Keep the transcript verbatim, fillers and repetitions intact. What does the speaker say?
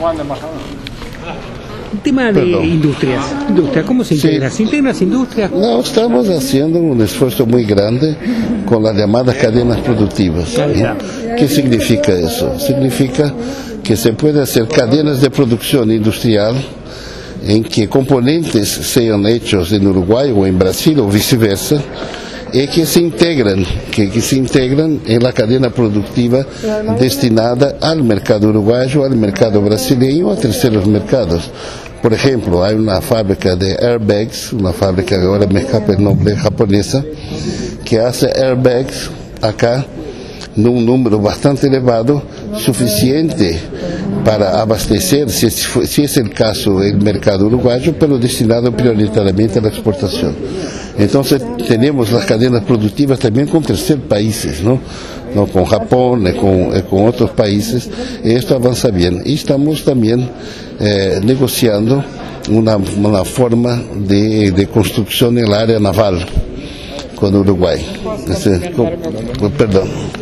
El tema de Perdón. industrias, industria, ¿cómo se integra? Sí. ¿Se integran las industrias? No, estamos haciendo un esfuerzo muy grande con las llamadas cadenas productivas. ¿Sí? ¿Qué significa eso? Significa que se puede hacer cadenas de producción industrial en que componentes sean hechos en Uruguay o en Brasil o viceversa, y que se integran, que, que se integran en la cadena productiva destinada al mercado uruguayo, al mercado brasileño, a terceros mercados. Por ejemplo, hay una fábrica de airbags, una fábrica que ahora me escapa el nombre, japonesa, que hace airbags acá en un número bastante elevado, suficiente para abastecer, si es, si es el caso, el mercado uruguayo, pero destinado prioritariamente a la exportación. Entonces tenemos las cadenas productivas también con terceros países, ¿no? No con Japón, eh, con, eh, con otros países, y esto avanza bien. Y estamos también eh, negociando una, una forma de, de construcción en el área naval con Uruguay. Ese, con, perdón.